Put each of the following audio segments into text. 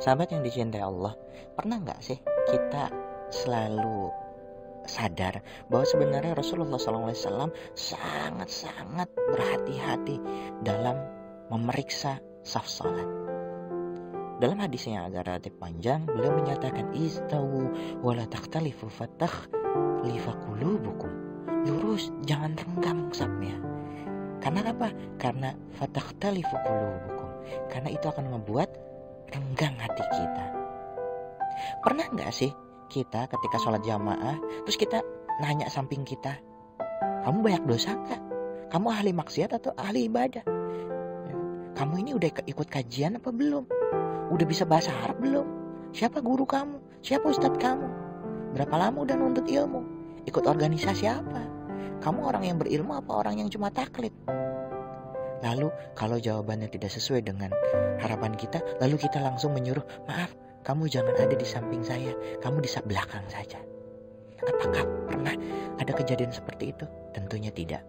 Sahabat yang dicintai Allah, pernah nggak sih kita selalu sadar bahwa sebenarnya Rasulullah SAW sangat-sangat berhati-hati dalam memeriksa saf salat. Dalam hadisnya yang agak relatif panjang, beliau menyatakan istawu wala takhtalifu fatakhlifa qulubukum. Lurus, jangan renggang safnya. Karena apa? Karena fatakhtalifu qulubukum. Karena itu akan membuat renggang hati kita. Pernah nggak sih kita ketika sholat jamaah terus kita nanya samping kita, kamu banyak dosa nggak? Kamu ahli maksiat atau ahli ibadah? Kamu ini udah ikut kajian apa belum? Udah bisa bahasa Arab belum? Siapa guru kamu? Siapa ustadz kamu? Berapa lama udah nuntut ilmu? Ikut organisasi apa? Kamu orang yang berilmu apa orang yang cuma taklid? Lalu kalau jawabannya tidak sesuai dengan harapan kita, lalu kita langsung menyuruh, maaf, kamu jangan ada di samping saya, kamu di belakang saja. Apakah pernah ada kejadian seperti itu? Tentunya tidak.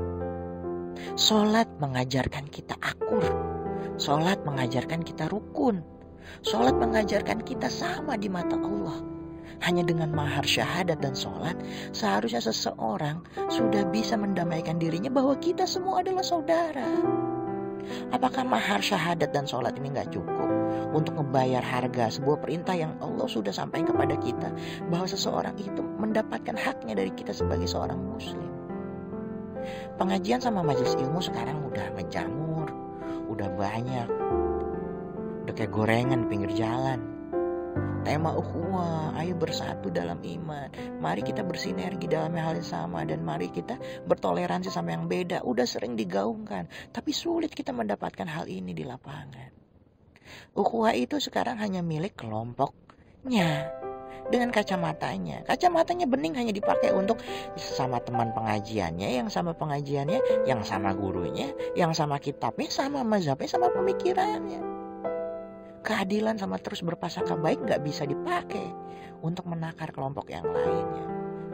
Sholat mengajarkan kita akur. Sholat mengajarkan kita rukun. Sholat mengajarkan kita sama di mata Allah. Hanya dengan mahar syahadat dan sholat, seharusnya seseorang sudah bisa mendamaikan dirinya bahwa kita semua adalah saudara. Apakah mahar syahadat dan sholat ini gak cukup untuk membayar harga sebuah perintah yang Allah sudah sampaikan kepada kita, bahwa seseorang itu mendapatkan haknya dari kita sebagai seorang muslim? Pengajian sama majelis ilmu sekarang udah menjamur, udah banyak, udah kayak gorengan pinggir jalan. Tema ukhuwah, ayo bersatu dalam iman. Mari kita bersinergi dalam hal yang sama, dan mari kita bertoleransi sama yang beda. Udah sering digaungkan, tapi sulit kita mendapatkan hal ini di lapangan. Ukhuwah itu sekarang hanya milik kelompoknya dengan kacamatanya. Kacamatanya bening hanya dipakai untuk sama teman pengajiannya, yang sama pengajiannya, yang sama gurunya, yang sama kitabnya, sama mazhabnya, sama pemikirannya. Keadilan sama terus berprasangka baik gak bisa dipakai untuk menakar kelompok yang lainnya.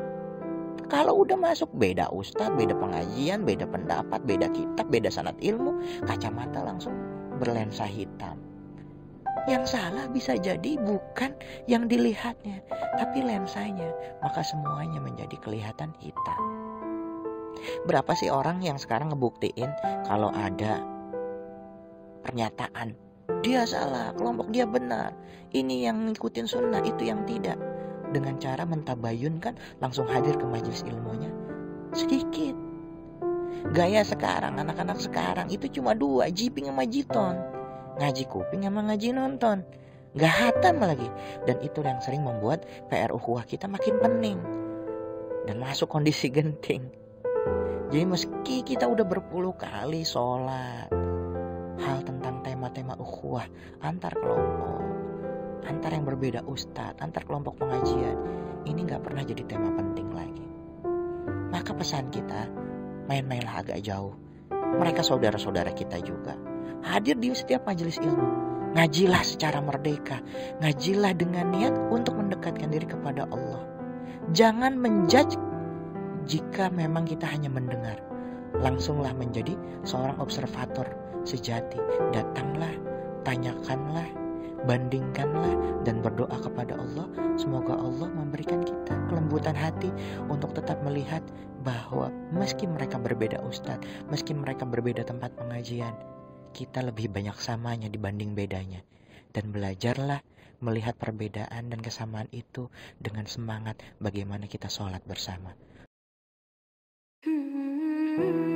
Kalau udah masuk beda ustadz, beda pengajian, beda pendapat, beda kitab, beda sanad ilmu, kacamata langsung berlensa hitam. Yang salah bisa jadi bukan yang dilihatnya, tapi lensanya, maka semuanya menjadi kelihatan hitam. Berapa sih orang yang sekarang ngebuktiin kalau ada pernyataan dia salah, kelompok dia benar, ini yang ngikutin sunnah, itu yang tidak, dengan cara mentabayunkan langsung hadir ke majelis ilmunya sedikit. Gaya sekarang, anak-anak sekarang itu cuma dua, jiping sama jiton, ngaji kuping sama ngaji nonton, gak hatam lagi. Dan itu yang sering membuat PR ukhuwah kita makin pening dan masuk kondisi genting. Jadi meski kita udah berpuluh kali sholat, hal tentang tema-tema ukhuwah antar kelompok, antar yang berbeda ustadz, antar kelompok pengajian, ini gak pernah jadi tema penting lagi. Maka pesan kita, main-mainlah agak jauh. Mereka saudara-saudara kita juga. Hadir di setiap majelis ilmu. Ngajilah secara merdeka. Ngajilah dengan niat untuk mendekatkan diri kepada Allah. Jangan menjudge jika memang kita hanya mendengar. Langsunglah menjadi seorang observator sejati. Datanglah, tanyakanlah, bandingkanlah, dan berdoa kepada Allah. Semoga Allah memberikan kita kelembutan hati untuk tetap melihat bahwa meski mereka berbeda ustadz, meski mereka berbeda tempat pengajian, kita lebih banyak samanya dibanding bedanya. Dan belajarlah melihat perbedaan dan kesamaan itu dengan semangat bagaimana kita sholat bersama.